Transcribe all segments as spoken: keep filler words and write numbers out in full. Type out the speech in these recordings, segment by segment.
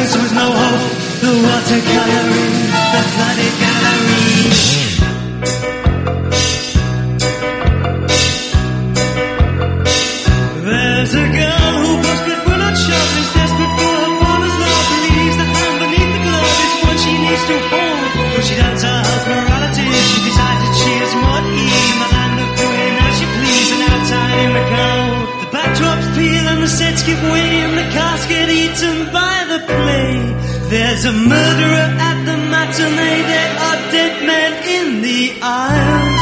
there was no hope. The watercoloring, the flooded gallery. There's a girl who prospered but not sharp, is desperate for her father's love. Believes the hand beneath the glove is what she needs to hold. But she doubts her house morality. She decides that she is more in the land of doing as she please, and outside in the cold. The backdrops peel and the sets give way, and the cast get eaten by the play. There's a murderer at the matinee. There are dead men in the aisles.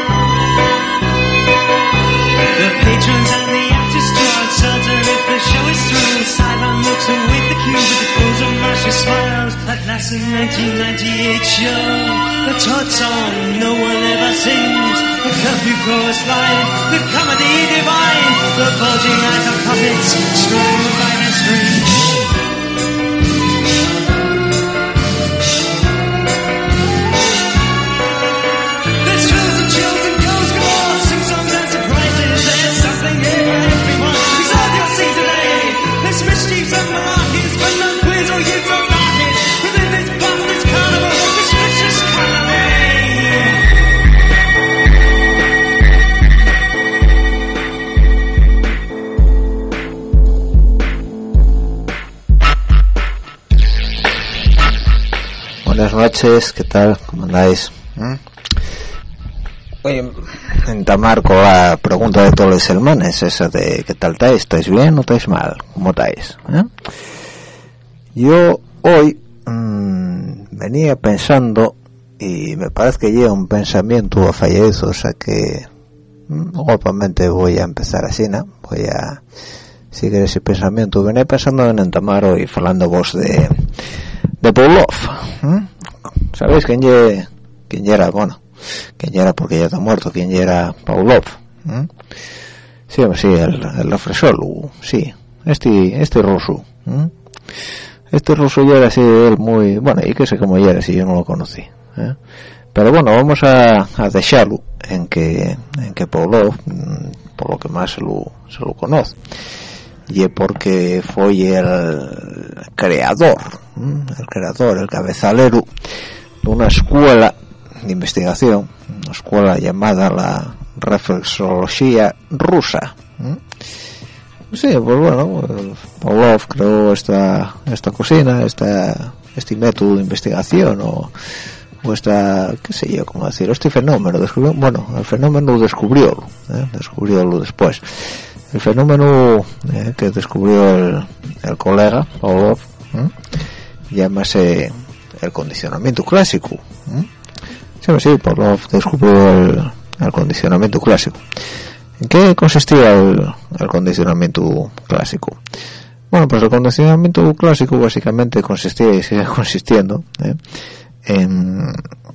The patrons and the actors draw uncertain if the show is through. The sideline looks await the cue, but the close of Marcia smiles. At last the nineteen ninety-eight show, the Todd song no one ever sings. The curfew chorus line, the comedy divine, the bulging eyes of puppets strung by the strings. Buenas noches, ¿qué tal? ¿Cómo andáis? ¿Mm? Oye, entamar con la pregunta de todos los hermanos, esa de ¿qué tal estáis? ¿Estáis bien o estáis mal? ¿Cómo estáis? ¿Eh? Yo hoy mmm, venía pensando, y me parece que lleva un pensamiento fallecido, o sea que mmm, golpemente voy a empezar así, ¿no? Voy a seguir ese pensamiento. Venía pensando en entamar hoy, hablando vos de de Pavlov. ¿Mm? ¿Sabéis quién ye, quién era? Bueno, quién era porque ya está muerto. ¿Quién era Pavlov? ¿Mm? Sí, sí, el, el profesor, sí, este, este ruso. ¿Mm? Este ruso ya era así, él muy, bueno, y que sé cómo ya era, si yo no lo conocí. ¿eh? Pero bueno, vamos a, a dejarlo en que, en que Pavlov, por lo que más se lo, se lo conoce, y porque fue el creador, el creador, el cabezalero de una escuela de investigación, una escuela llamada la reflexología rusa. Sí, pues bueno, Pavlov creó esta esta cocina, esta este método de investigación o, o esta, qué sé yo, cómo decir, este fenómeno, descubrió, bueno, el fenómeno descubrió, ¿eh? descubriólo después. El fenómeno eh, que descubrió el, el colega Pavlov ¿eh? llámase el condicionamiento clásico. ¿eh? Sí, sí, Pavlov descubrió el, el condicionamiento clásico. ¿En qué consistía el, el condicionamiento clásico? Bueno, pues el condicionamiento clásico básicamente consistía y sigue consistiendo ¿eh? en,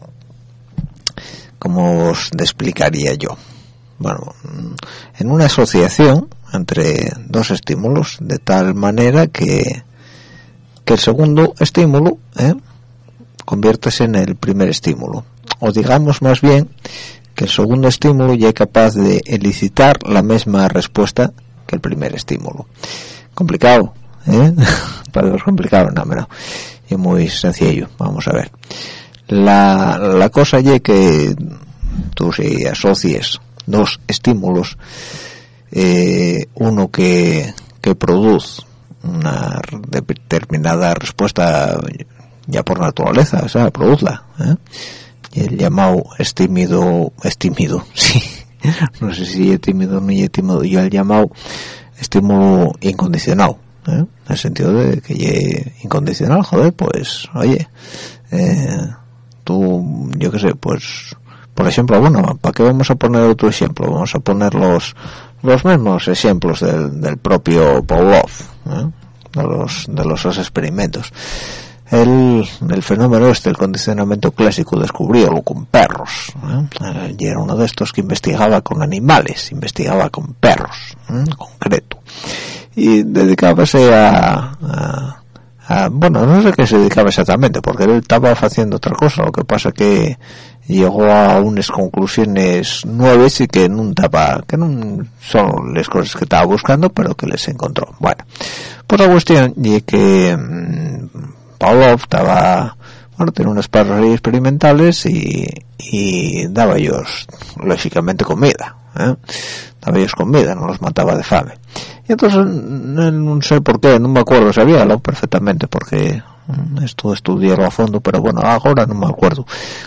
¿cómo os explicaría yo? Bueno, en una asociación entre dos estímulos de tal manera que, que el segundo estímulo ¿eh? conviértase en el primer estímulo, o digamos más bien que el segundo estímulo ya es capaz de elicitar la misma respuesta que el primer estímulo. Complicado, ¿eh? Para es complicado, no, no, es muy sencillo. Vamos a ver. La, la cosa ya que tú si asocies dos estímulos, eh, uno que, que produce una determinada respuesta ya por naturaleza, o sea, produzla, ¿eh? Y el llamado estímido, estímido, sí, no sé si es tímido o no es tímido, yo el llamado estímulo incondicionado, ¿eh? En el sentido de que es incondicional, joder, pues, oye, eh, tú, yo qué sé, pues, por ejemplo, bueno, ¿para qué vamos a poner otro ejemplo? Vamos a poner los los mismos ejemplos del, del propio Pavlov, ¿eh? de los de los dos experimentos. El, el fenómeno este, el condicionamiento clásico, descubriólo con perros, ¿eh? Y era uno de estos que investigaba con animales, investigaba con perros, ¿eh? En concreto, y dedicábase a, a, a bueno, no sé qué se dedicaba exactamente, porque él estaba haciendo otra cosa. Lo que pasa que llegó a unas conclusiones nuevas y que no estaba, que no son las cosas que estaba buscando, pero que les encontró. Bueno, pues la cuestión es que mmm, Pavlov estaba, bueno, tenía unos perros ahí experimentales y, y daba ellos lógicamente comida, ¿eh? Daba ellos comida, no los mataba de fame. Y entonces no sé por qué, no me acuerdo, sabíalo perfectamente porque esto estudiarlo a fondo, pero bueno, ahora no me acuerdo.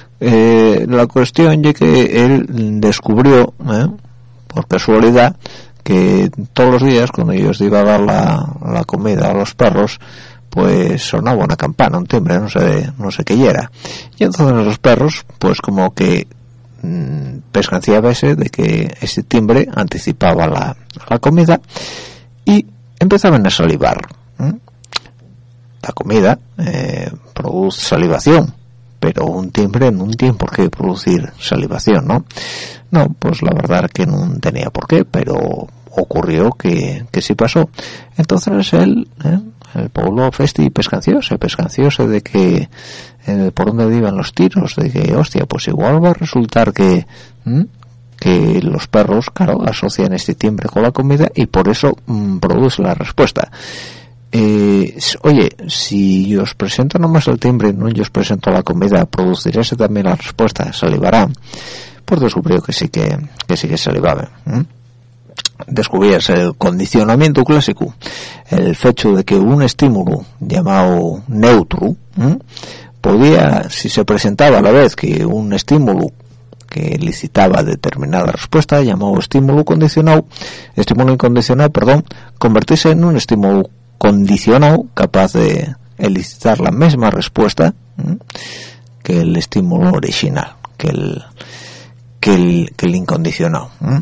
Eh, la cuestión es que él descubrió, ¿eh? por casualidad, que todos los días cuando ellos iban a dar la, la comida a los perros, pues sonaba una campana, un timbre, no sé, no sé qué era. Y entonces los perros, pues como que mmm, pescanciaba ese de que ese timbre anticipaba la, la comida y empezaban a salivar. ¿eh? La comida eh, produce salivación, pero un timbre no tiene por qué producir salivación, ¿no? No, pues la verdad que no tenía por qué, pero ocurrió que, que sí pasó. Entonces él, ¿eh? el pueblo festi pescancioso, pescancioso de que eh, por dónde iban los tiros, de que, hostia, pues igual va a resultar que... ¿eh? que los perros, claro, asocian este timbre con la comida y por eso mmm, produce la respuesta. Eh, oye, si yo os presento nomás el timbre, no yo os presento la comida, producirse también la respuesta, salivará. Pues descubrió que sí que, que sí que salivaba. ¿eh? Descubrías el condicionamiento clásico, el hecho de que un estímulo llamado neutro ¿eh? podía, si se presentaba a la vez que un estímulo que elicitaba determinada respuesta, llamado estímulo condicionado, estímulo incondicionado, perdón, convertirse en un estímulo condicionado capaz de elicitar la misma respuesta ¿eh? que el estímulo original, que el que el, que el incondicionado. ¿eh?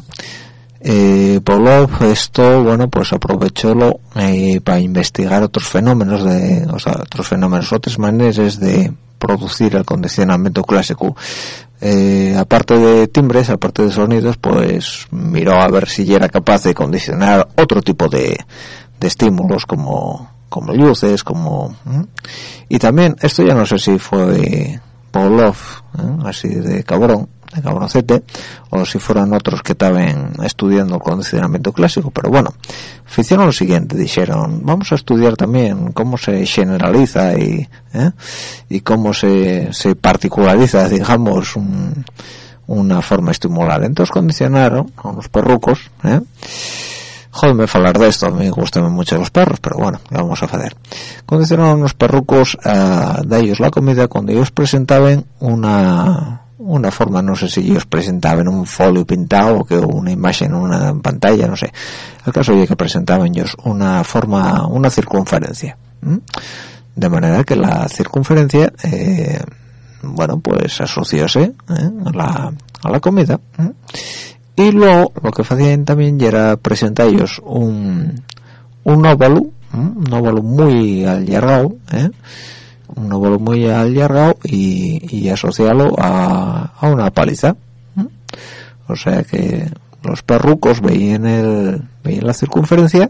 Eh, Pavlov esto, bueno, pues aprovechólo eh, para investigar otros fenómenos de, o sea, otros fenómenos, otras maneras de producir el condicionamiento clásico. Eh, aparte de timbres, aparte de sonidos, pues miró a ver si era capaz de condicionar otro tipo de, de estímulos como, como luces, como, ¿eh? y también, esto ya no sé si fue Pavlov, ¿eh? así de cabrón, de cabroncete, o si fueron otros que estaban estudiando el condicionamiento clásico, pero bueno, hicieron lo siguiente, dijeron, vamos a estudiar también cómo se generaliza y, ¿eh? y cómo se, se particulariza, digamos, un, una forma estimular. Entonces condicionaron a unos perrucos, ¿eh? Jódeme falar de esto, a mí me gustan mucho los perros, pero bueno, ya vamos a hacer. Condicionaron a unos perrucos uh, de ellos la comida cuando ellos presentaban una una forma, no sé si ellos presentaban un folio pintado o que una imagen en una pantalla, no sé. El caso es que presentaban ellos una forma, una circunferencia. ¿eh? De manera que la circunferencia, eh, bueno, pues asociase ¿eh? a, la, a la comida. ¿eh? Y luego lo que hacían también era presentar ellos un, un óvalo, ¿eh? un óvalo muy alargado, ¿eh? un óvalo muy alargado y, y asociarlo a, a una paliza. ¿eh? O sea que los perrucos veían el veían la circunferencia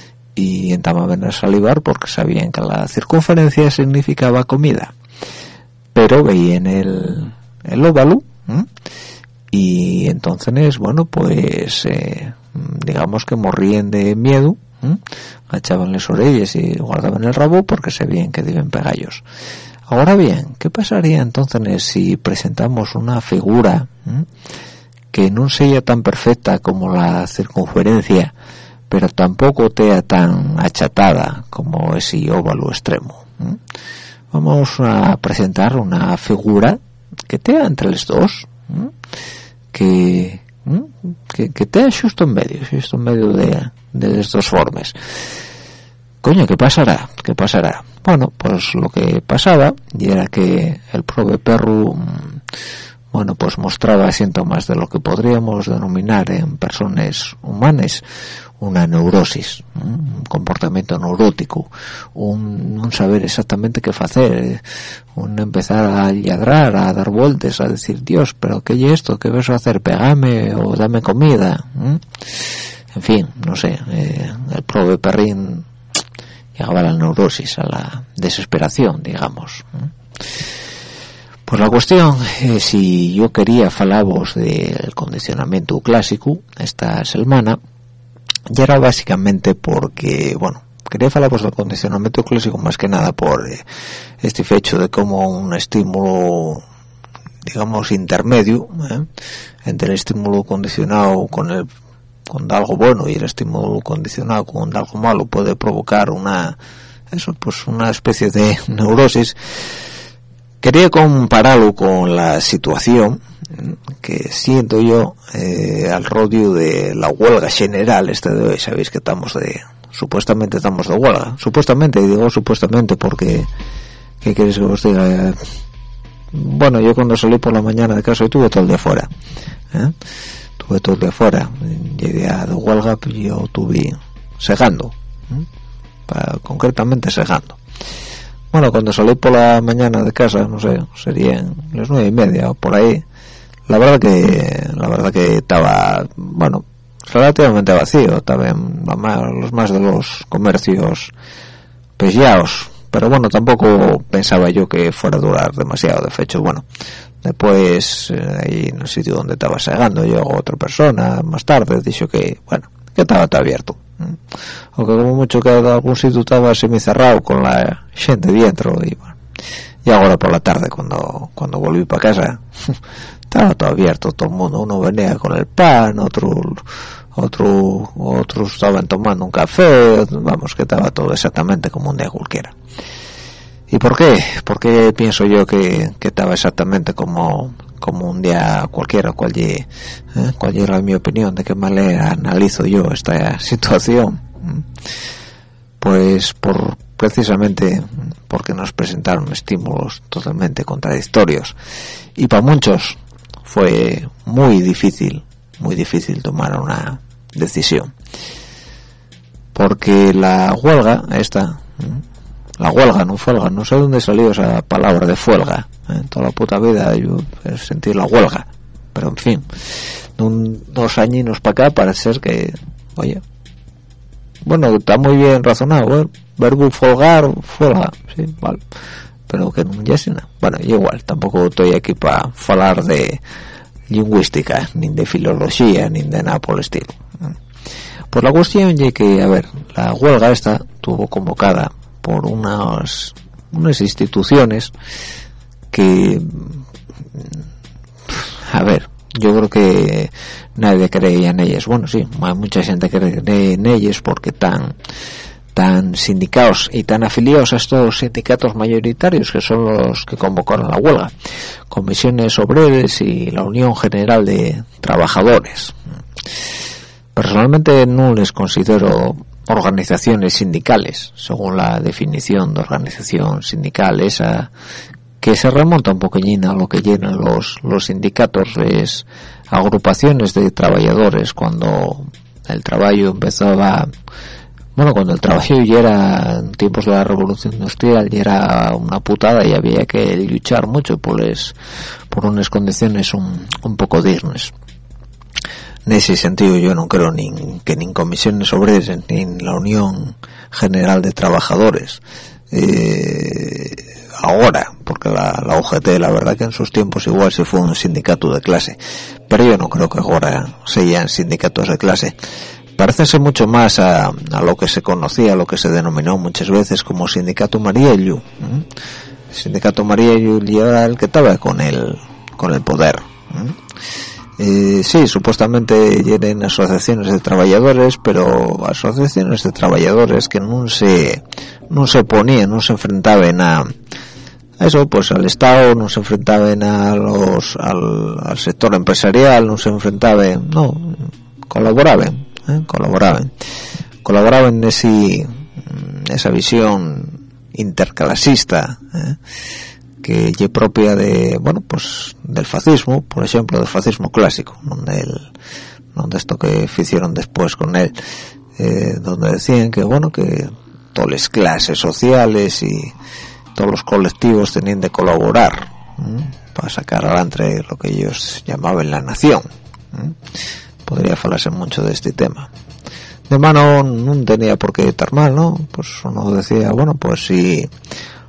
y entramaban a salivar porque sabían que la circunferencia significaba comida, pero veían el, el óvalo ¿eh? y entonces, bueno, pues eh, digamos que morrían de miedo, ¿eh? Agachaban las orejas y guardaban el rabo porque sabían que deben pegallos. Ahora bien, ¿qué pasaría entonces si presentamos una figura ¿eh? que no sea tan perfecta como la circunferencia, pero tampoco sea tan achatada como ese óvalo extremo? ¿eh? Vamos a presentar una figura que esté entre los dos, ¿eh? que ¿eh? que que esté justo en medio, justo en medio de de las dos formas. Coño, ¿qué pasará? ¿Qué pasará? Bueno, pues lo que pasaba y era que el propio perro, bueno, pues mostraba síntomas de lo que podríamos denominar en personas humanas una neurosis, un comportamiento neurótico, un no saber exactamente qué hacer, un empezar a ladrar, a dar vueltas, a decir, Dios, pero ¿qué es esto? ¿Qué vas a hacer? ¿Pegame o dame comida? ¿Mm? En fin, no sé, eh, el propio perrín llegaba a la neurosis, a la desesperación, digamos. Pues la cuestión es si yo quería falaros del condicionamiento clásico esta semana, ya era básicamente porque, bueno, quería falaros del condicionamiento clásico más que nada por eh, este hecho de como un estímulo, digamos, intermedio, ¿eh? entre el estímulo condicionado con el con algo bueno y el estímulo condicionado con algo malo puede provocar una, eso, pues una especie de neurosis. Quería compararlo con la situación que siento yo eh, al rodio de la huelga general este de hoy. Sabéis que estamos de, supuestamente estamos de huelga, supuestamente, digo supuestamente porque, ¿qué queréis que os diga? Bueno, yo cuando salí por la mañana de casa, hoy tuve todo el día fuera, ¿eh? tuve todo el día fuera, llegué a de huelga, pues yo tuve segando, ¿eh? Para, concretamente segando. Bueno, cuando salí por la mañana de casa, no sé, serían las nueve y media o por ahí, la verdad que, la verdad que estaba, bueno, relativamente vacío, estaban los más de los comercios pellados, pero bueno, tampoco pensaba yo que fuera a durar demasiado. De hecho, bueno, después, eh, ahí en el sitio donde estaba segando, llegó otra persona, más tarde, dijo que, bueno, que estaba todo abierto. Aunque como mucho que algún sitio estaba semicerrado con la gente dentro y bueno, y ahora por la tarde cuando cuando volví para casa estaba todo abierto, todo el mundo, uno venía con el pan, otro otro otros estaban tomando un café, vamos, que estaba todo exactamente como un día cualquiera. ¿Y por qué? ¿Por qué pienso yo que, que estaba exactamente como como un día cualquiera? ¿Cuál, eh, cuál era mi opinión? ¿De qué manera analizo yo esta situación? Pues por precisamente porque nos presentaron estímulos totalmente contradictorios y para muchos fue muy difícil, muy difícil tomar una decisión, porque la huelga esta, la huelga, no huelga, no sé dónde salió esa palabra de huelga, en toda la puta vida yo sentí la huelga, pero en fin, de un, dos añinos para acá parece ser que, oye, bueno, está muy bien razonado, ¿eh? Verbo folgar, huelga, sí, vale, pero que no es nada. Bueno, igual, tampoco estoy aquí para hablar de lingüística, ni de filología, ni de nada por el estilo. Pues la cuestión es que, a ver, la huelga esta tuvo convocada por unas unas instituciones que, a ver, yo creo que nadie creía en ellas. Bueno, sí, hay mucha gente que cree en ellas porque tan tan sindicados y tan afiliados a estos sindicatos mayoritarios que son los que convocaron la huelga, Comisiones Obreras y la Unión General de Trabajadores. Personalmente no les considero organizaciones sindicales, según la definición de organización sindical, esa que se remonta un poquillín a lo que llenan los, los sindicatos, es agrupaciones de trabajadores cuando el trabajo empezaba, bueno, cuando el trabajo ya era en tiempos de la Revolución Industrial, ya era una putada y había que luchar mucho por, les, por unas condiciones un, un poco dignas. En ese sentido yo no creo ni que ni en Comisiones Obreras ni en la Unión General de Trabajadores eh, ahora, porque la, la U G T la verdad que en sus tiempos igual se fue un sindicato de clase, pero yo no creo que ahora sean sindicatos de clase. Parecense mucho más a, a lo que se conocía, a lo que se denominó muchas veces como Sindicato Mariello. ¿eh? El Sindicato Mariello era el que estaba con el con el poder. ¿eh? Eh, sí, supuestamente tienen asociaciones de trabajadores, pero asociaciones de trabajadores que no se no se oponían, no se enfrentaban a, a eso, pues al Estado, no se enfrentaban a los al, al sector empresarial, no se enfrentaban, no, colaboraban, ¿eh? colaboraban, colaboraban en ese, esa visión interclasista, ¿eh? que es propia de, bueno, pues del fascismo, por ejemplo, del fascismo clásico, donde el, donde esto que hicieron después con él, eh, donde decían que, bueno, que todas las clases sociales y todos los colectivos tenían de colaborar ¿eh? para sacar adelante lo que ellos llamaban la nación. ¿eh? Podría hablarse mucho de este tema. De mano no tenía por qué estar mal, ¿no? Pues uno decía, bueno, pues si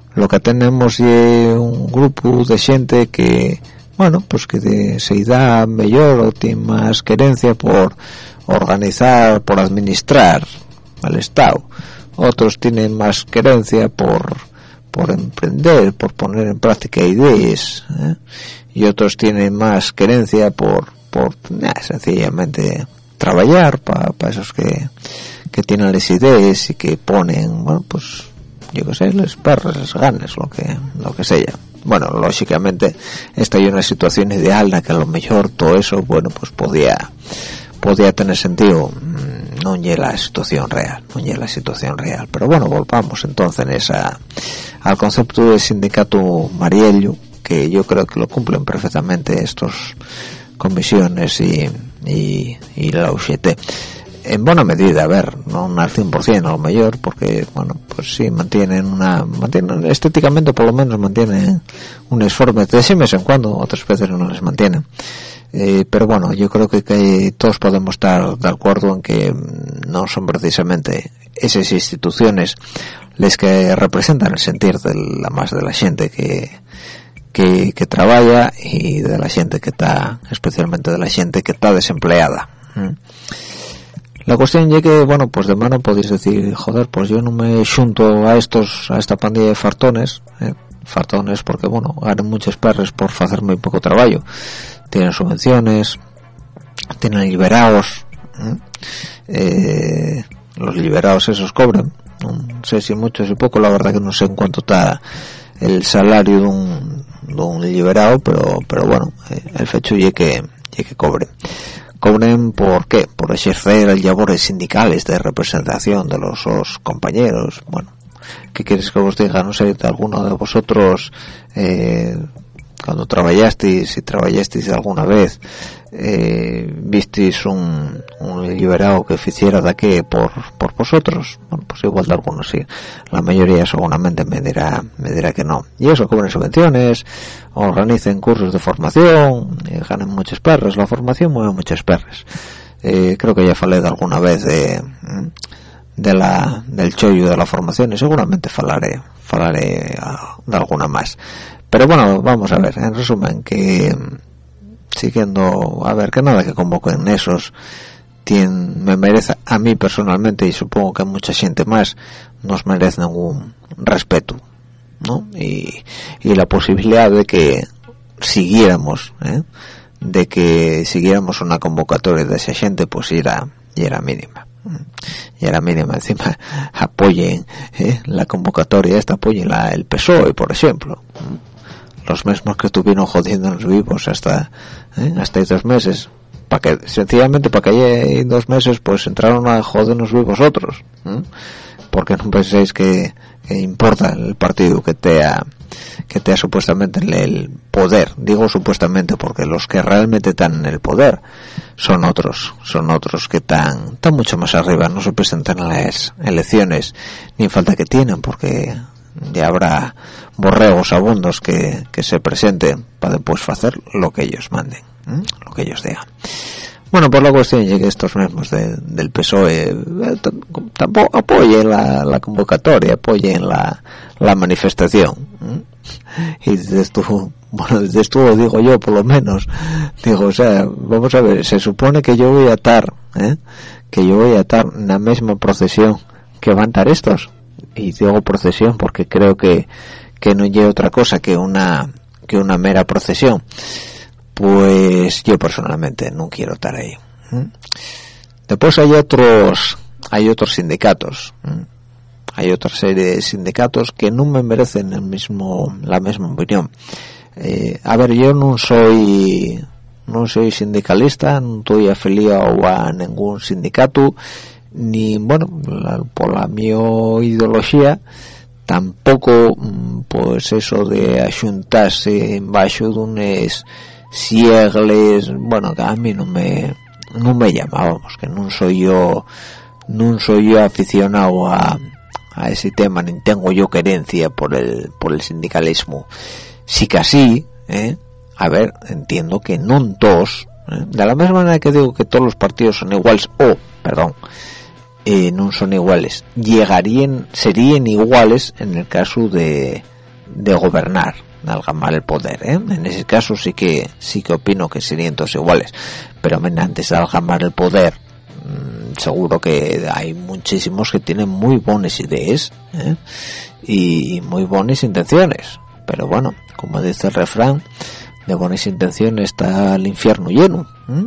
lo que tenemos es un grupo de gente que, bueno, pues que de, se da mejor o tiene más querencia por organizar, por administrar al Estado. Otros tienen más querencia por por emprender, por poner en práctica ideas, ¿eh? Y otros tienen más querencia por por nah, sencillamente trabajar para pa esos que que tienen las ideas y que ponen, bueno, pues yo qué sé, les perros, les ganes, lo que lo que sea. Bueno, lógicamente esta es una situación ideal en la que a lo mejor todo eso, bueno, pues podía podía tener sentido. No es la situación real, no es la situación real. Pero bueno, volvamos entonces en esa al concepto de sindicato Mariello, que yo creo que lo cumplen perfectamente estos comisiones y y, y la U G T. En buena medida, a ver, no al cien por ciento a lo mejor, porque, bueno, pues sí, mantienen una, mantienen, estéticamente por lo menos mantienen unas formas, de ese mes en cuando, otras veces no les mantienen. Eh, pero bueno, yo creo que, que todos podemos estar de acuerdo en que no son precisamente esas instituciones las que representan el sentir de la más de la gente que, que, que trabaja y de la gente que está, especialmente de la gente que está desempleada. ¿Mm? La cuestión es que, bueno, pues de mano podéis decir, joder, pues yo no me junto a estos, a esta pandilla de fartones, eh, fartones porque, bueno, ganan muchos perres por hacer muy poco trabajo, tienen subvenciones, tienen liberados, ¿eh? Eh, los liberados esos cobran, no sé si mucho o poco, la verdad que no sé en cuánto está el salario de un, de un liberado, pero, pero bueno, eh, el hecho es que, es que cobren. Cobren por qué, por ejercer labores sindicales de representación de los, los compañeros. Bueno, ¿qué quieres que os diga? No sé, de alguno de vosotros eh, cuando trabajasteis, si trabajasteis alguna vez, eh, visteis un, un liberado que hiciera de aquí por, por vosotros. Bueno, pues igual de algunos sí, la mayoría seguramente me dirá, me dirá que no. Y eso, cobren subvenciones, organicen cursos de formación, eh, ganen muchos perros, la formación mueve muchos perros. Eh, creo que ya falé de alguna vez de, de la, del chollo de la formación y seguramente falaré, falaré de alguna más. Pero bueno, vamos a ver, en resumen, que siguiendo, a ver, que nada que convoquen esos tienen, me merece a mí personalmente, y supongo que a mucha gente más, nos merecen un respeto, ¿no? Y, y la posibilidad de que siguiéramos, ¿eh? de que siguiéramos una convocatoria de esa gente, pues era, y era mínima. Y era mínima, encima apoyen ¿eh? la convocatoria esta, apoyen la, el P S O E, por ejemplo. Los mismos que estuvieron jodiendo los vivos hasta ¿eh? hasta dos meses, para que sencillamente para que haya dos meses pues entraron a jodernos vivos otros, ¿eh? Porque no penséis que, que importa el partido que te ha que te ha supuestamente el poder. Digo supuestamente porque los que realmente están en el poder son otros, son otros que están, están mucho más arriba, no se presentan en las elecciones ni falta que tienen, porque ya habrá borregos abundos que, que se presenten para después hacer lo que ellos manden, ¿eh? lo que ellos digan. Bueno, por la cuestión es que estos mismos de, del P S O E eh, tampoco apoyen la, la convocatoria, apoyen la, la manifestación, ¿eh? Y desde esto, bueno, desde esto lo digo yo por lo menos, digo, o sea, vamos a ver, se supone que yo voy a estar, ¿eh? que yo voy a estar en la misma procesión que van a estar estos. Y digo procesión porque creo que que no lleve otra cosa que una que una mera procesión. Pues yo personalmente no quiero estar ahí. ¿Mm? Después hay otros hay otros sindicatos. ¿Mm? Hay otra serie de sindicatos que no me merecen el mismo la misma opinión. Eh, a ver, yo no soy no soy sindicalista, no estoy afiliado a ningún sindicato, ni bueno la, por la mi ideología tampoco pues eso de ajuntarse en bajo de unos sigles, bueno, que a mí no me no me llamábamos, que no soy yo no soy yo aficionado a a ese tema, ni tengo yo querencia por el por el sindicalismo. Sí que así, ¿eh? A ver, entiendo que no todos, ¿eh? De la misma manera que digo que todos los partidos son iguales, o, perdón, Eh, no son iguales, llegarían, serían iguales en el caso de de gobernar, de algamar el poder, ¿eh? En ese caso sí que sí que opino que serían todos iguales, pero antes de algamar el poder, mmm, seguro que hay muchísimos que tienen muy buenas ideas, ¿eh? y muy buenas intenciones, pero bueno, como dice el refrán, de buenas intenciones está el infierno lleno. ¿Mm?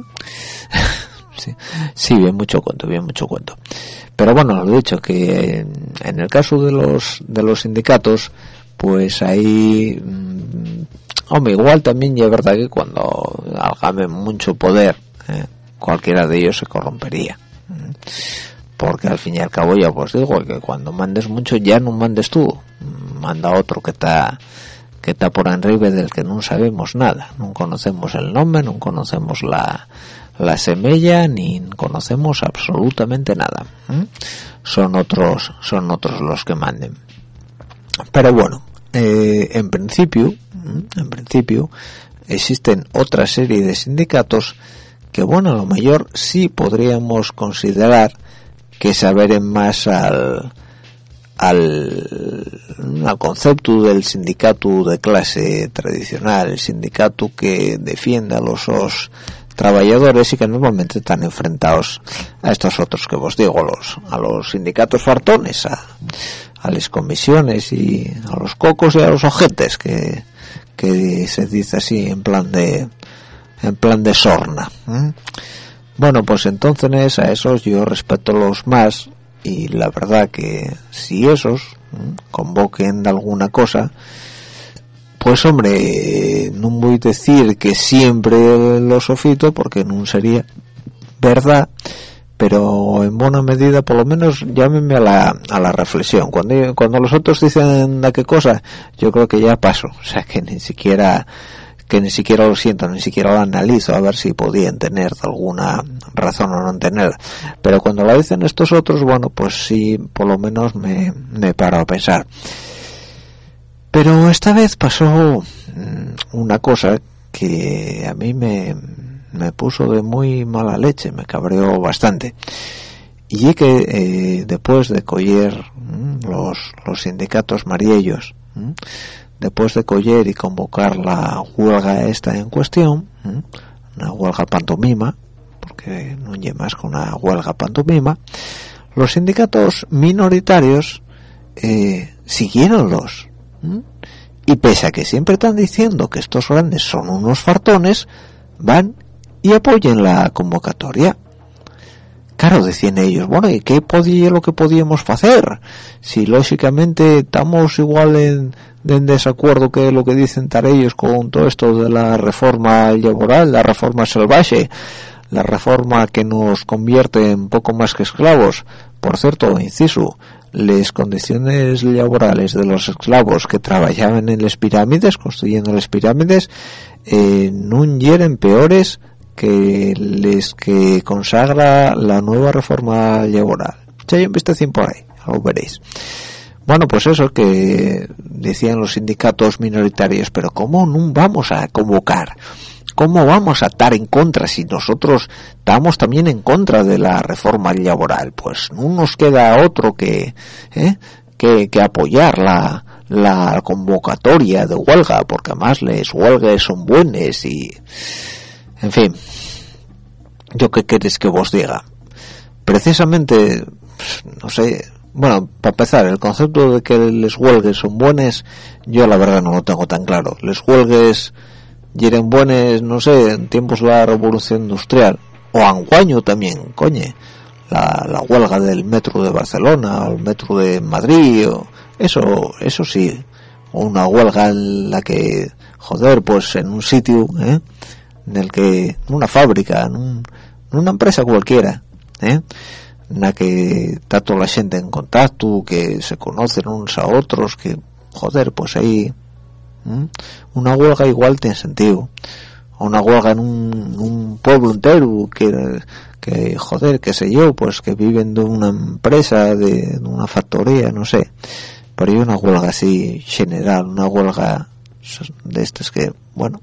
sí, sí, bien mucho cuento, bien mucho cuento. Pero bueno, lo he dicho que en, en el caso de los de los sindicatos, pues ahí, mmm, hombre, igual también ya es verdad que cuando algamen mucho poder, eh, cualquiera de ellos se corrompería. ¿Mm? Porque al fin y al cabo ya pues digo que cuando mandes mucho ya no mandes tú, manda otro que está que está por arriba del que no sabemos nada, no conocemos el nombre, no conocemos la, la semilla, ni conocemos absolutamente nada. ¿Mm? Son otros, son otros los que manden. Pero bueno, eh, en principio, en principio, existen otra serie de sindicatos que, bueno, a lo mejor sí podríamos considerar que se adhieren más al Al, al concepto del sindicato de clase tradicional, el sindicato que defiende a los, los trabajadores y que normalmente están enfrentados a estos otros que vos digo, los, a los sindicatos fartones, a, a las comisiones y a los cocos y a los ojetes, que, que se dice así en plan de en plan de sorna. ¿Mm? Bueno, pues entonces a esos yo respeto los más. Y la verdad que si esos ¿eh? convoquen de alguna cosa, pues hombre, no voy a decir que siempre lo sofito, porque no sería verdad, pero en buena medida por lo menos llámenme a la, a la reflexión. Cuando, cuando los otros dicen de qué cosa, yo creo que ya paso, o sea que ni siquiera que ni siquiera lo siento, ni siquiera lo analizo a ver si podían tener alguna razón o no tener, pero cuando lo dicen estos otros, bueno, pues sí, por lo menos me, me paro a pensar. Pero esta vez pasó una cosa que a mí me, me puso de muy mala leche, me cabreó bastante, y es que eh, después de coger mmm, los, los sindicatos mariellos, mmm, después de coger y convocar la huelga esta en cuestión, ¿eh? una huelga pantomima, porque no hay más que una huelga pantomima, los sindicatos minoritarios eh, siguieronlos, ¿eh? y pese a que siempre están diciendo que estos grandes son unos fartones, van y apoyen la convocatoria. Claro, decían ellos, bueno, ¿y qué podía lo que podíamos hacer? Si lógicamente estamos igual en, en desacuerdo que lo que dicen tar ellos con todo esto de la reforma laboral, la reforma salvaje, la reforma que nos convierte en poco más que esclavos. Por cierto, inciso, las condiciones laborales de los esclavos que trabajaban en las pirámides, construyendo las pirámides, eh, no eran peores que les que consagra la nueva reforma laboral. Ya hay un vistacín por ahí, lo veréis. Bueno, pues eso que decían los sindicatos minoritarios, pero ¿cómo no vamos a convocar? ¿Cómo vamos a estar en contra si nosotros estamos también en contra de la reforma laboral? Pues no nos queda otro que ¿eh? que, que apoyar la, la convocatoria de huelga, porque además las huelgas son buenas y... En fin, ¿yo qué queréis que vos diga? Precisamente, no sé, bueno, para empezar, el concepto de que las huelgas son buenas, yo la verdad no lo tengo tan claro. Las huelgas eran buenas, no sé, en tiempos de la Revolución Industrial, o anguaño también, coñe, la, la huelga del metro de Barcelona, o el metro de Madrid, o eso, eso sí, o una huelga en la que, joder, pues en un sitio, ¿eh? en el que, en una fábrica, en, un, en una empresa cualquiera, ¿eh? en la que está toda la gente en contacto, que se conocen unos a otros, que, joder, pues ahí, ¿eh? una huelga igual tiene sentido. O una huelga en un, un pueblo entero, que, que, joder, qué sé yo, pues que viven de una empresa, de, de una factoría, no sé. Pero hay una huelga así general, una huelga de estas que, bueno,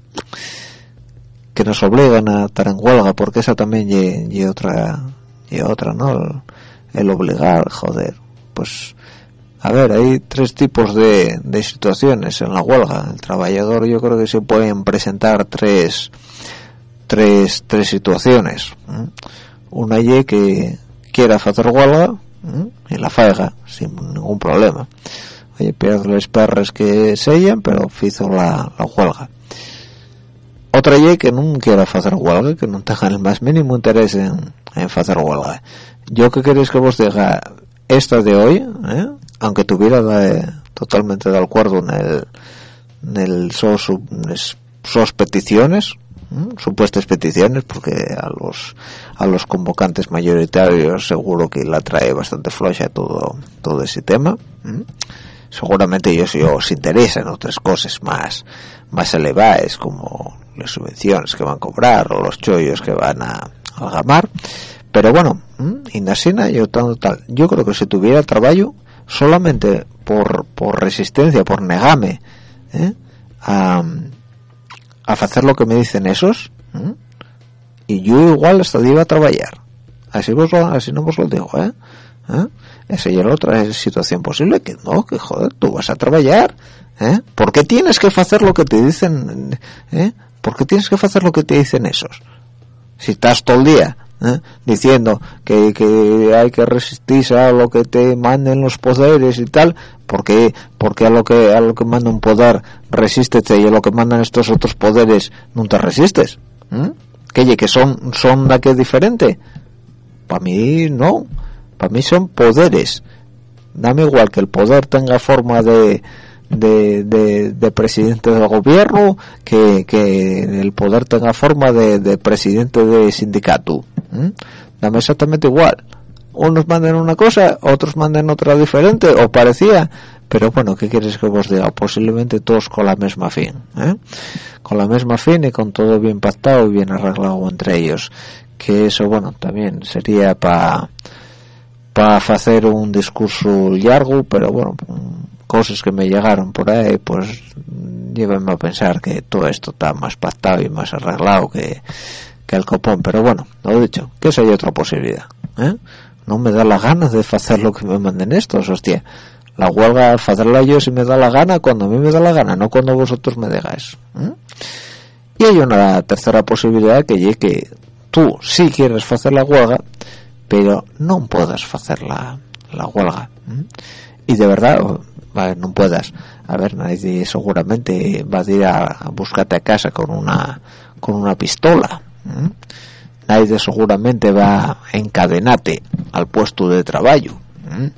que nos obligan a estar en huelga, porque esa también y, y otra y otra, ¿no? El, el obligar, joder, pues a ver, hay tres tipos de, de situaciones en la huelga. El trabajador, yo creo que se pueden presentar tres tres tres situaciones. ¿eh? Una y que quiera hacer huelga, ¿eh? y la faiga sin ningún problema. Oye, pierde los perres que sellan, pero hizo la, la huelga. Otra y que no quiera hacer huelga, que no tenga el más mínimo interés en, en hacer huelga. Yo que queréis que vos diga esta de hoy, ¿eh? aunque tuviera de, totalmente de acuerdo en el, en el sos, sos peticiones, ¿eh? supuestas peticiones, porque a los a los convocantes mayoritarios seguro que la trae bastante floja todo todo ese tema. ¿eh? Seguramente ellos si os interesan otras cosas más más elevadas, como las subvenciones que van a cobrar o los chollos que van a, a gamar. Pero bueno, Indasina, yo tal, tal, yo creo que si tuviera trabajo solamente por por resistencia, por negarme ¿eh? a a hacer lo que me dicen esos, ¿eh? y yo igual hasta iba a trabajar. Así vos lo, así no vos lo digo, ¿eh? ¿Eh? Esa y la otra situación posible que no, que joder, tú vas a trabajar, ¿eh? ¿Por qué tienes que hacer lo que te dicen, ¿eh? ¿Por qué tienes que hacer lo que te dicen esos? Si estás todo el día ¿eh? diciendo que, que hay que resistirse a lo que te manden los poderes y tal, porque porque a lo que a lo que manda un poder resístete y a lo que mandan estos otros poderes no te resistes. ¿eh? Que que son son de qué diferente. Para mí no, para mí son poderes. Dame igual que el poder tenga forma de de, de, de presidente del gobierno, que, que el poder tenga forma de, de presidente de sindicato. ¿eh? Dame exactamente igual. Unos mandan una cosa, otros mandan otra diferente o parecía, pero bueno, ¿qué quieres que vos diga? Posiblemente todos con la misma fin, ¿eh? con la misma fin y con todo bien pactado y bien arreglado entre ellos. Que eso, bueno, también sería para para hacer un discurso largo, pero bueno, cosas que me llegaron por ahí, pues llévenme a pensar que todo esto está más pactado y más arreglado que, que el copón. Pero bueno, lo he dicho, que esa hay otra posibilidad, ¿eh? No me da la gana de hacer lo que me manden estos, hostia. La huelga, hacerla yo si me da la gana, cuando a mí me da la gana, no cuando vosotros me digáis. ¿eh? Y hay una tercera posibilidad que es que tú sí quieres hacer la huelga, pero no puedas hacer la, la huelga. ¿eh? Y de verdad, vale, no puedas. A ver, nadie seguramente va a ir a, a buscarte a casa con una con una pistola. ¿eh? Nadie seguramente va a encadenarte al puesto de trabajo. ¿eh?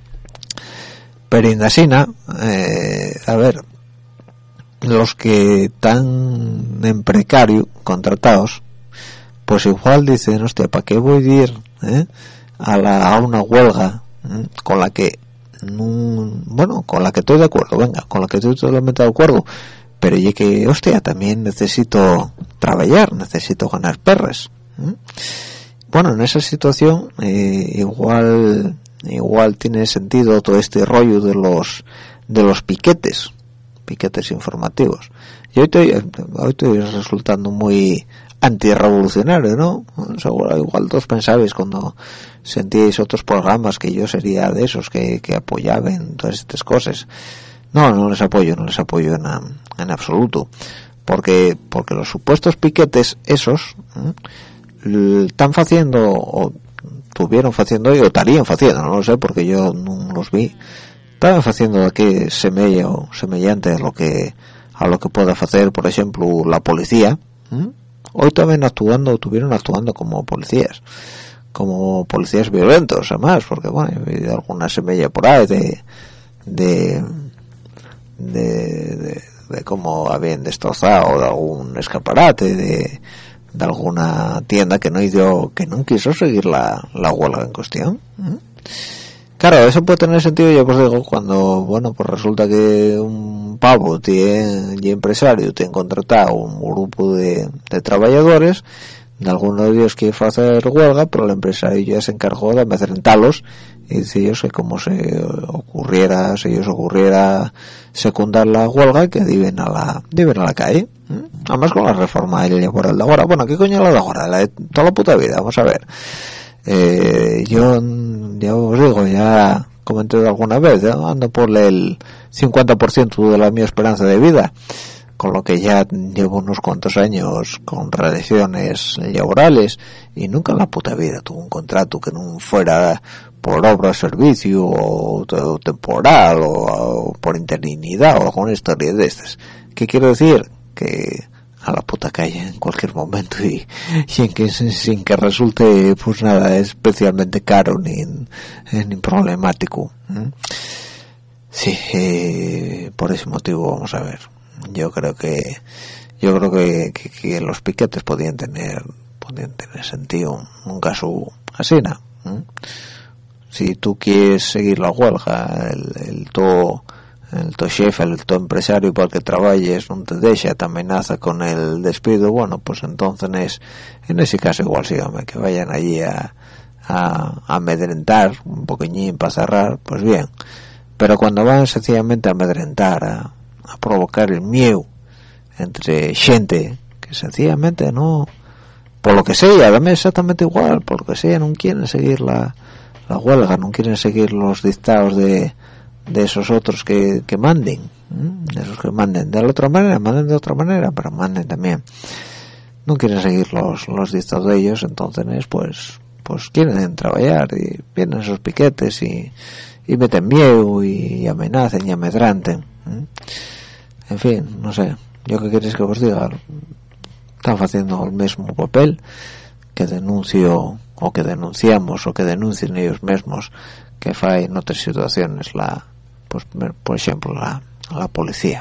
Pero indasina, eh, a ver, los que están en precario, contratados, pues igual dicen, hostia, ¿para qué voy a ir eh, a, la, a una huelga eh, con la que, no, bueno, con la que estoy de acuerdo, venga, con la que estoy totalmente de acuerdo, pero y que, hostia, también necesito trabajar, necesito ganar perres. ¿eh? Bueno, en esa situación, eh, igual... igual tiene sentido todo este rollo de los de los piquetes piquetes informativos. Yo estoy, hoy estoy resultando muy antirrevolucionario, ¿no? Seguro, igual todos pensabais cuando sentíais otros programas que yo sería de esos que, que apoyaban todas estas cosas. No, no les apoyo, no les apoyo en, en absoluto, porque porque los supuestos piquetes esos ¿eh? están haciendo o estuvieron haciendo y o estarían haciendo, no lo sé porque yo no los vi, estaban haciendo aquí semella o semejante a lo que a lo que pueda hacer, por ejemplo, la policía. ¿eh? Hoy también actuando, estuvieron actuando como policías, como policías violentos, además, porque bueno, he visto alguna semilla por ahí de de de, de, de cómo habían destrozado de algún escaparate de de alguna tienda que no hizo, que no quiso seguir la, la huelga en cuestión. ¿eh? Claro, eso puede tener sentido, yo pues digo, cuando, bueno, pues resulta que un pavo tiene, y empresario tiene contratado un grupo de, de trabajadores, de alguno de ellos quiere hacer huelga, pero el empresario ya se encargó de amedrentarlos y dice ellos que como se ocurriera, si ellos ocurriera secundar la huelga, que diven a la, diven a la calle. ¿eh? Además con la reforma laboral de ahora. Bueno, ¿qué coño la de ahora? La de toda la puta vida, vamos a ver. Eh, yo, ya os digo, ya comenté alguna vez, ¿eh? Ando por el cincuenta por ciento de la mi esperanza de vida, con lo que ya llevo unos cuantos años con relaciones laborales y nunca en la puta vida tuve un contrato que no fuera por obra o servicio o, o temporal o, o por interinidad o alguna historia de estas. ¿Qué quiero decir? Que a la puta calle en cualquier momento y, y en que sin que resulte pues nada especialmente caro ni, ni problemático. ¿Mm? Sí, eh, por ese motivo vamos a ver. Yo creo que yo creo que, que, que los piquetes podían tener podían tener sentido en un caso así, ¿no? ¿Mm? Si tú quieres seguir la huelga, el, el todo el to jefe, el to empresario para que trabajes no te deja, te amenaza con el despido, bueno, pues entonces es, en ese caso igual sígame, que vayan allí a, a, a amedrentar un poquillín para cerrar, pues bien, pero cuando van sencillamente a amedrentar, a, a provocar el miedo entre gente que sencillamente no, por lo que sea, además exactamente igual, por lo que sea, no quieren seguir la, la huelga, no quieren seguir los dictados de de esos otros que, que manden, ¿eh? De esos que manden de la otra manera, manden de otra manera, pero manden también. No quieren seguir los, los dictados de ellos, entonces pues pues quieren trabajar y vienen esos piquetes y, y meten miedo y, y amenacen y amedranten. ¿Eh? En fin, no sé, yo qué queréis que os diga, están haciendo el mismo papel que denuncio o que denunciamos o que denuncien ellos mismos que fai en otras situaciones la pues por ejemplo la, la policía.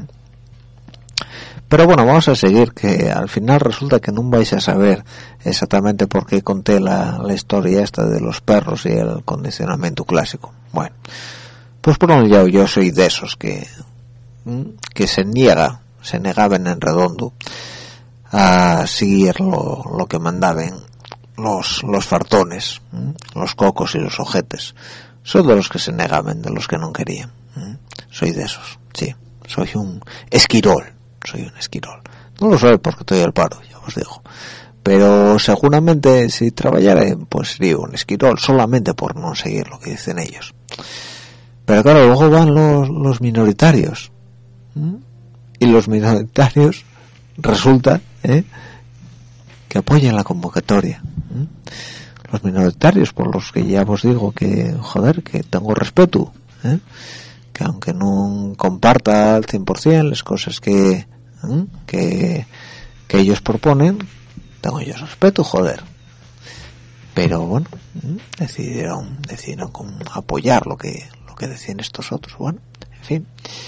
Pero bueno, vamos a seguir, que al final resulta que no vais a saber exactamente por qué conté la, la historia esta de los perros y el condicionamiento clásico. Bueno, pues por un lado yo soy de esos que que se niega se negaban en redondo a seguir lo, lo que mandaban los los fartones, ¿eh? Los cocos y los ojetes. Soy de los que se negaban, de los que no querían, ¿eh? Soy de esos, sí. Soy un esquirol, soy un esquirol. No lo soy porque estoy al paro, ya os digo. Pero seguramente si trabajara, pues sería un esquirol, solamente por no seguir lo que dicen ellos. Pero claro, luego van los, los minoritarios, ¿eh? Y los minoritarios resulta, ¿eh? que apoyan la convocatoria. ¿Eh? Los minoritarios, por los que ya os digo que, joder, que tengo respeto, ¿eh? Que aunque no comparta al cien por ciento las cosas que, ¿eh? que que ellos proponen, tengo yo respeto, joder. Pero bueno, ¿eh? decidieron decidieron apoyar lo que lo que decían estos otros. Bueno, en fin.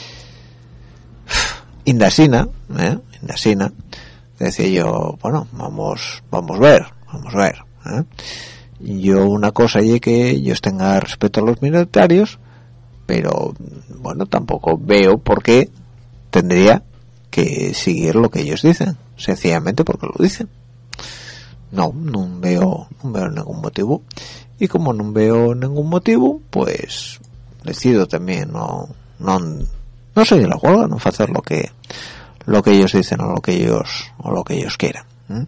Indasina, ¿eh? Indasina. Decía yo, bueno, vamos vamos a ver, vamos a ver. ¿eh? Yo una cosa y que ellos tengan respeto a los minoritarios, pero bueno, tampoco veo por qué tendría que seguir lo que ellos dicen, sencillamente porque lo dicen. No, no veo, no veo ningún motivo, y como no veo ningún motivo, pues decido también no no no seguir la huelga, no hacer lo que lo que ellos dicen o lo que ellos o lo que ellos quieran. ¿eh?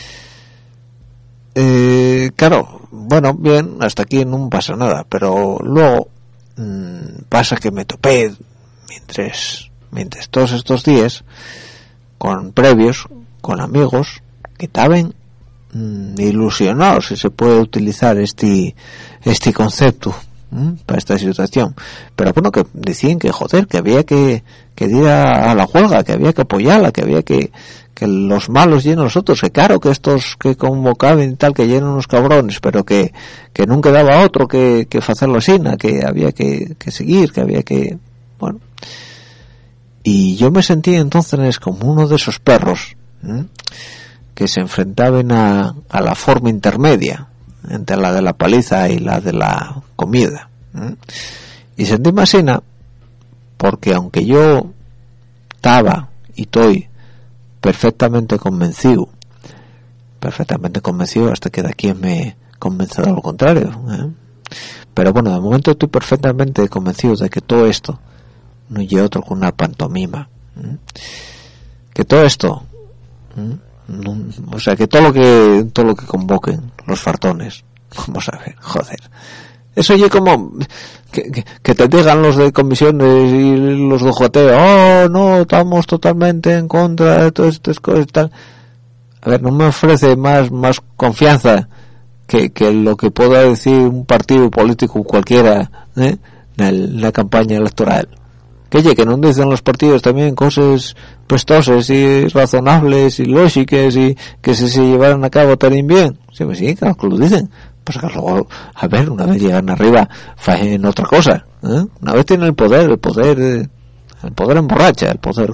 Eh, claro, bueno, bien, hasta aquí no pasa nada, pero luego mmm, pasa que me topé mientras mientras todos estos días con previos, con amigos que estaban mmm, ilusionados, si se puede utilizar este este concepto ¿Mm? para esta situación, pero bueno, que decían que joder, que había que que ir a, a la huelga, que había que apoyarla, que había que que los malos llenan los otros, que claro, que estos que convocaban y tal, que llenan unos cabrones, pero que que nunca daba otro que que hacerlo así, que había que, que seguir, que había que, bueno, y yo me sentí entonces como uno de esos perros ¿eh? que se enfrentaban a, a la forma intermedia entre la de la paliza y la de la comida, ¿eh? Y sentí así porque aunque yo estaba y estoy perfectamente convencido perfectamente convencido hasta que de aquí me convence de lo contrario, ¿eh? Pero bueno, de momento estoy perfectamente convencido de que todo esto no es otro que una pantomima, ¿eh? Que todo esto ¿eh? No, o sea, que todo lo que todo lo que convoquen los fartones, vamos a ver, joder, Eso oye como que, que, que te digan los de comisiones y los de joteo, oh no, estamos totalmente en contra de todas estas cosas y tal. A ver, no me ofrece más más confianza que, que lo que pueda decir un partido político cualquiera, ¿eh? en la campaña electoral. Que oye, que no dicen los partidos también cosas prestosas y razonables y lógicas y que si se llevaran a cabo estarían bien. Sí, pues sí, claro que lo dicen. Pues que luego, a ver, una vez llegan arriba, hacen otra cosa, ¿eh? Una vez tienen el poder, el poder, eh, el poder emborracha, el poder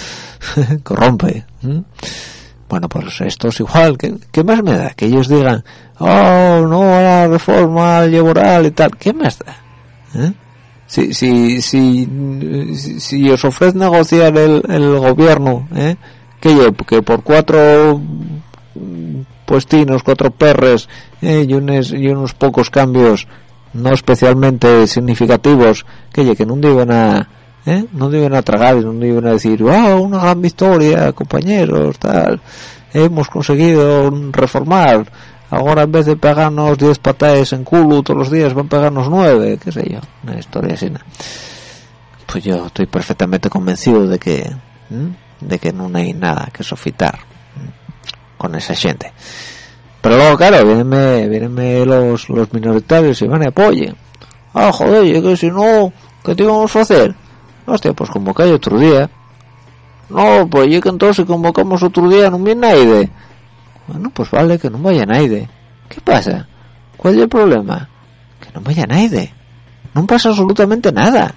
corrompe, ¿eh? Bueno, pues esto es igual. ¿Qué, qué más me da? Que ellos digan, oh, no, la reforma laboral y tal. ¿Qué más da? ¿Eh? Si, si, si, si, si os ofrece negociar el, el gobierno, ¿eh? Que yo, que por cuatro puestinos, cuatro perres, ¿eh? y, unos, y unos pocos cambios no especialmente significativos, que yo, que no deben a, ¿eh? no deben a tragar y no deben a decir, wow, una gran victoria, compañeros, tal, hemos conseguido reformar. Ahora en vez de pegarnos diez patadas en culo todos los días van a pegarnos nueve, qué sé yo, una historia así. Pues yo estoy perfectamente convencido de que ¿eh? de que no hay nada que sofitar ¿eh? con esa gente. Pero luego claro, vienenme, vienenme los, los minoritarios y van a apoyen. Ah, joder, y que si no, ¿qué te íbamos a hacer? Hostia, pues convocáis otro día. No, pues yo que entonces convocamos otro día no viene nadie. Bueno, pues vale, que no vaya nadie. ¿Qué pasa? ¿Cuál es el problema? Que no vaya nadie. No pasa absolutamente nada.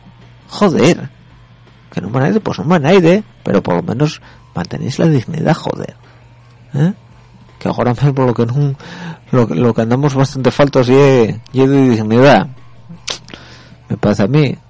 Joder. Que no vaya nadie, pues no va nadie. Pero por lo menos mantenéis la dignidad, joder. ¿Eh? Que ahora mismo lo que no, lo, lo que andamos bastante faltos y es de dignidad. Me parece a mí. ¿Eh?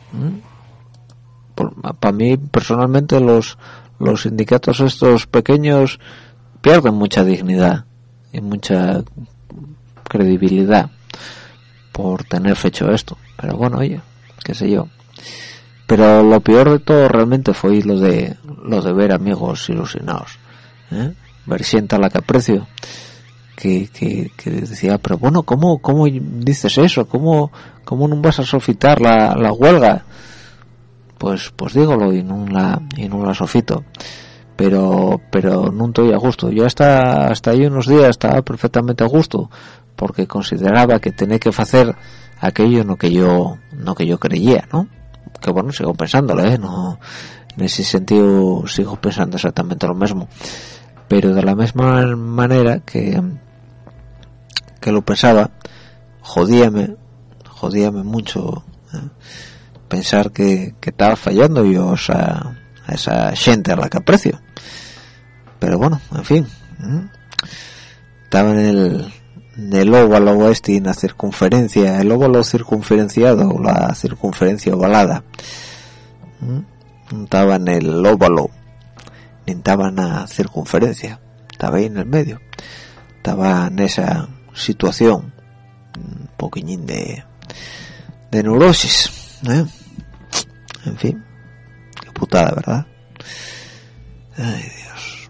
Para mí, personalmente, los, los sindicatos estos pequeños pierden mucha dignidad y mucha credibilidad por tener fecho esto. Pero bueno, oye, qué sé yo. Pero lo peor de todo realmente fue lo de lo de ver amigos ilusionados, ¿eh? Ver sienta la que aprecio que, que, que decía, pero bueno, ¿cómo, cómo dices eso? ¿Cómo, cómo no vas a sofitar la, la huelga? Pues pues dígolo y no la y no la sofito. pero pero no estoy a gusto. Yo hasta hasta ahí unos días estaba perfectamente a gusto porque consideraba que tenía que hacer aquello no que yo no que yo creía, ¿no? Que bueno, sigo pensándolo, ¿eh? No, en ese sentido sigo pensando exactamente lo mismo, pero de la misma manera que que lo pensaba, jodíame jodíame mucho, ¿eh? Pensar que, que estaba fallando yo o sea, a esa gente a la que aprecio. Pero bueno, en fin, ¿eh? Estaba en el, en el óvalo este, en la circunferencia, el óvalo circunferenciado o la circunferencia ovalada. ¿Eh? No estaba en el óvalo ni estaba en la circunferencia, estaba ahí en el medio, estaba en esa situación un poquillín de de neurosis, ¿eh? En fin, qué putada, ¿verdad? Ay, Dios.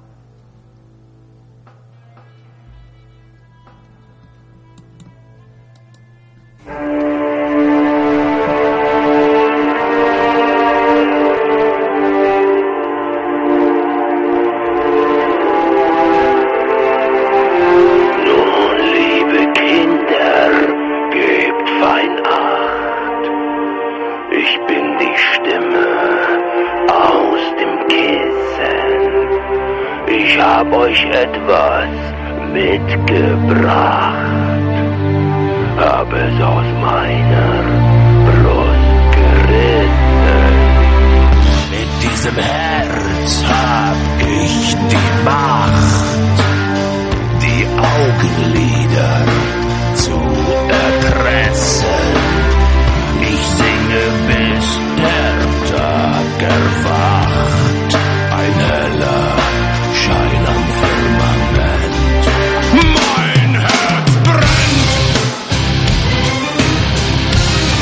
Etwas mitgebracht, hab es aus meiner Brust gerissen. Mit diesem Herz hab ich die Macht, die Augenlider zu erpressen. Ich singe, bis der Tag erwacht, ein heller Schein am Firmament. Mein Herz brennt.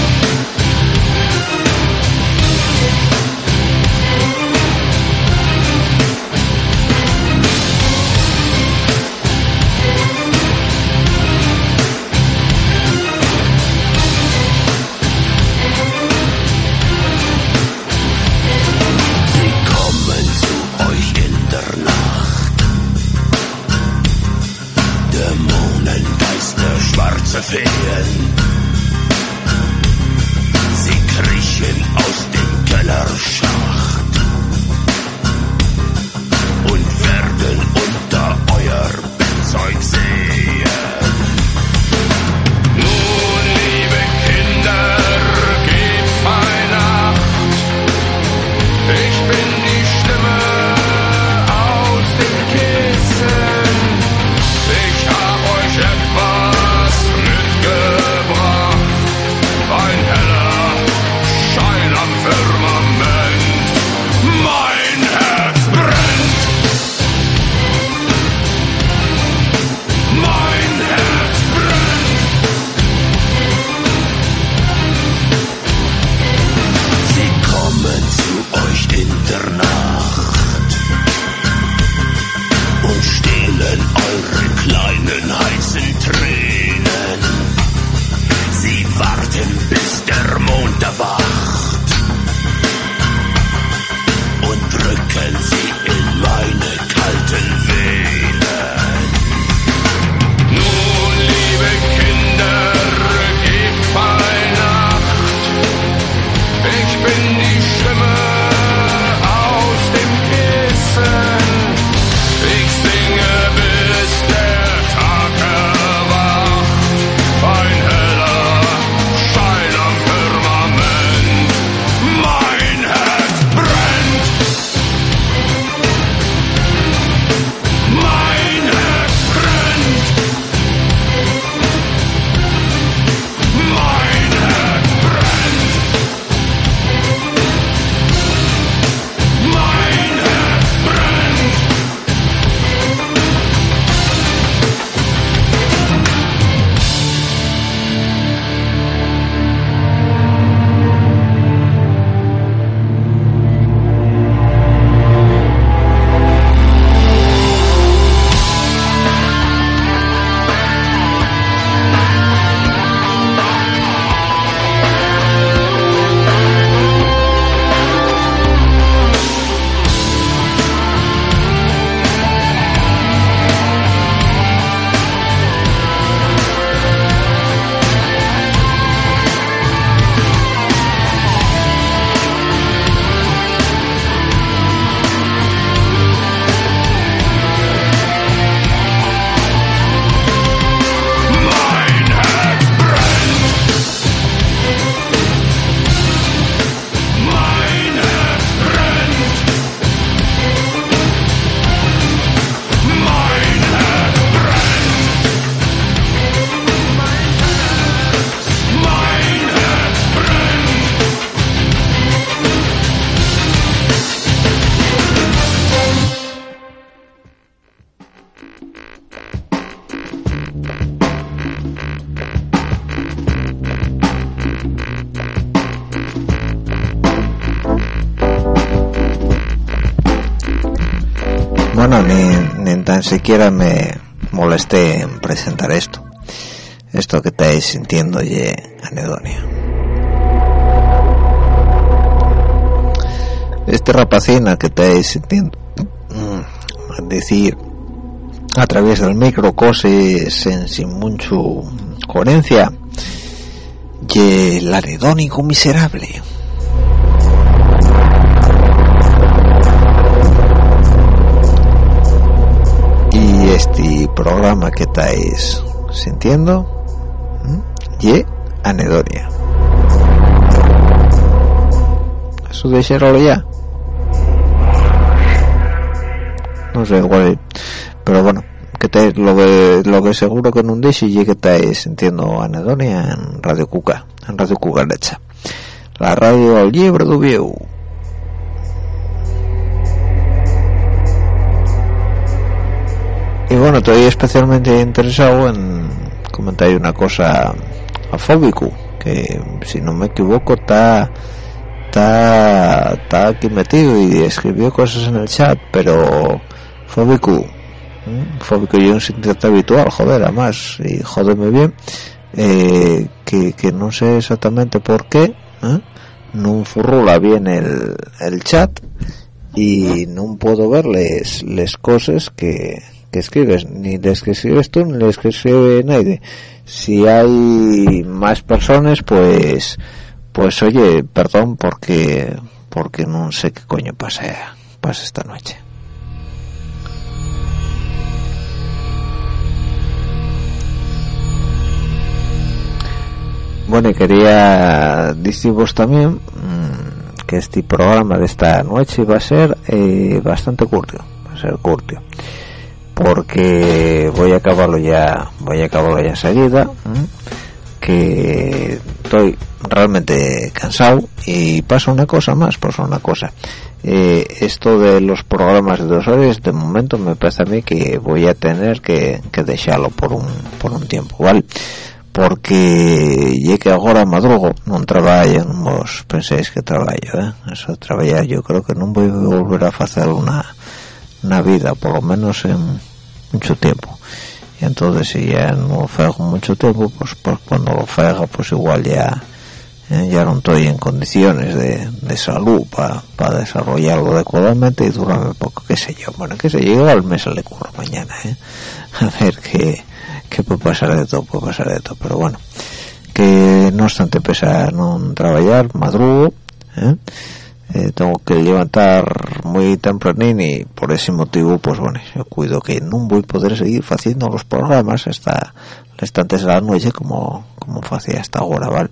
bueno, ni, ni tan siquiera me molesté en presentar esto. Esto que estáis sintiendo ye anedonia. Este rapacina que estáis sintiendo, es decir, a través del micro, cosas sin, sin mucha coherencia, y el anedónico miserable. Y este programa que estáis sintiendo, y anedonia. Eso de serlo ya. No sé, igual, pero bueno, que te, lo que lo que seguro que no dice y que estáis sintiendo anedonia en Radio Cuca, en Radio Cucaracha, la radio al libre do Vieu. Y bueno, estoy especialmente interesado en comentar una cosa a Fóbico, que si no me equivoco está está está aquí metido y escribió cosas en el chat, pero Fóbico Fóbico yo un sintiente habitual, joder, además, y jódeme bien, eh, que, que no sé exactamente por qué, ¿eh? No furrula bien el, el chat y no puedo ver les, les cosas que, que escribes, ni les que escribes tú ni les que escribe nadie. Si hay más personas, pues pues oye, perdón porque porque no sé qué coño pasa, pasa esta noche. Bueno, y quería deciros también mmm, que este programa de esta noche va a ser eh, bastante curto, va a ser curto, porque voy a acabarlo ya, voy a acabarlo ya enseguida, mmm, que estoy realmente cansado y pasa una cosa más, pasa una cosa. Eh, esto de los programas de dos horas, de momento me parece a mí que voy a tener que, que dejarlo por un, por un tiempo, ¿vale? Porque ya que ahora madrugo, no trabajo, no os penséis que trabajo, ¿eh? Eso trabajar yo creo que no voy a volver a hacer una, una vida, por lo menos en mucho tiempo. Y entonces si ya no fego mucho tiempo, pues, pues cuando lo fega, pues igual ya eh, ya no estoy en condiciones de, de salud para pa desarrollarlo adecuadamente y durarme poco, qué sé yo. Bueno, qué sé yo, igual me sale curro mañana, ¿eh? A ver qué... que puede pasar de todo, puede pasar de todo, pero bueno, que no obstante pese a no trabajar, madrugo, ¿eh? Eh, tengo que levantar muy tempranín y por ese motivo, pues bueno, yo cuido que no voy a poder seguir haciendo los programas hasta restantes de la noche como como hacía hasta ahora, ¿vale?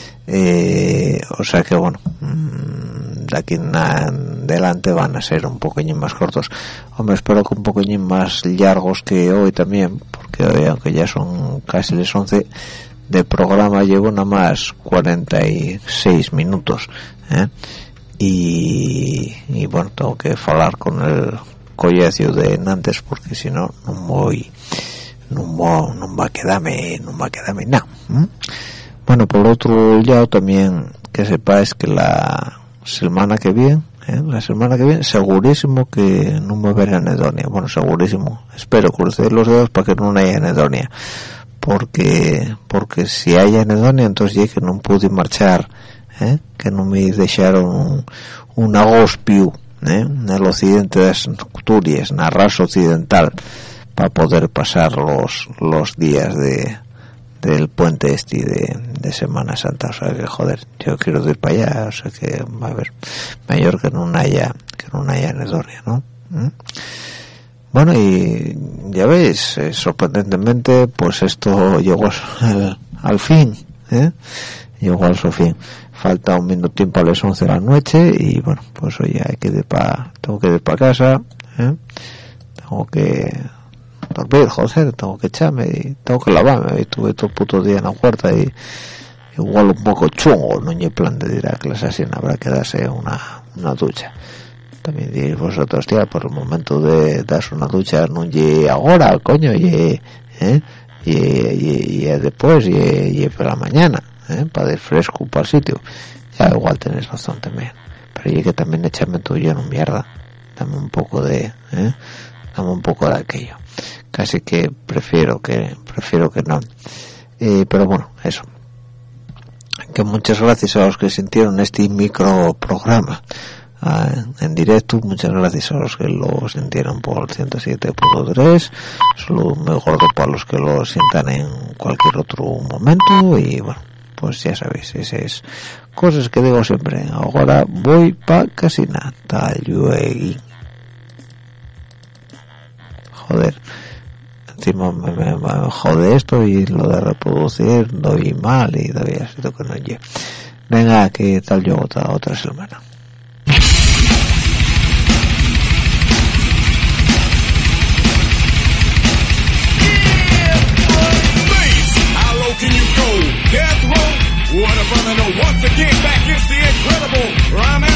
Eh, o sea que bueno, de aquí en adelante van a ser un poquillo más cortos. Hombre, espero que un poquillo más largos que hoy también, porque hoy, aunque ya son casi las once de programa, llevo nada más cuarenta y seis minutos, ¿eh? y, y bueno, tengo que hablar con el colegio de Nantes porque si no no voy no, voy, no va a quedarme no va a quedarme nada, ¿eh? Bueno, por otro lado también que sepáis que la semana que viene, ¿eh? la semana que viene, segurísimo que no me veré anedonia. Bueno, segurísimo. Espero crucé los dedos para que no haya anedonia. Porque, porque si hay anedonia, entonces ya que no pude marchar, ¿eh? Que no me dejaron un, un agospio, ¿eh? En el occidente de Asturias, en la raza occidental, para poder pasar los, los días de del puente este de, de Semana Santa. O sea que joder, yo quiero ir para allá, o sea que a ver, mayor que no haya que no haya anedonia, ¿no? ¿Mm? Bueno, y ya veis, eh, sorprendentemente pues esto llegó al, al fin, ¿eh? Llegó al su fin. Falta un minuto tiempo a las once de la noche y bueno, pues oye, hay que ir pa, tengo que ir para casa, ¿eh? Tengo que dormir, joder, tengo que echarme y tengo que lavarme. Y tuve todo el puto día en la huerta y igual un poco chungo, no hay plan de ir a clase así, no habrá que darse una, una ducha. También diréis vosotros, tía, por el momento de darse una ducha no llegue ahora, coño, y ¿eh? y, y, y después, y, y por la mañana, ¿eh? Para ir fresco para el sitio. Ya igual tenéis razón también, pero llegue también echarme todo lleno mierda, dame un poco de, ¿eh? dame un poco de aquello. Casi que prefiero que prefiero que no. Eh, pero bueno, eso. Que muchas gracias a los que sintieron este micro programa uh, en directo. Muchas gracias a los que lo sintieron por el ciento siete punto tres. Solo mejor que para los que lo sientan en cualquier otro momento. Y bueno, pues ya sabéis, esas cosas que digo siempre. Ahora voy pa' casi nada. Talluegui. Joder, encima me, me, me jode esto y lo de reproducir doy mal y todavía siento que no llegue. Venga, que tal yo otra, otra semana. Can you go? Death row? What a brother, no. Once again, back is the incredible rhyme.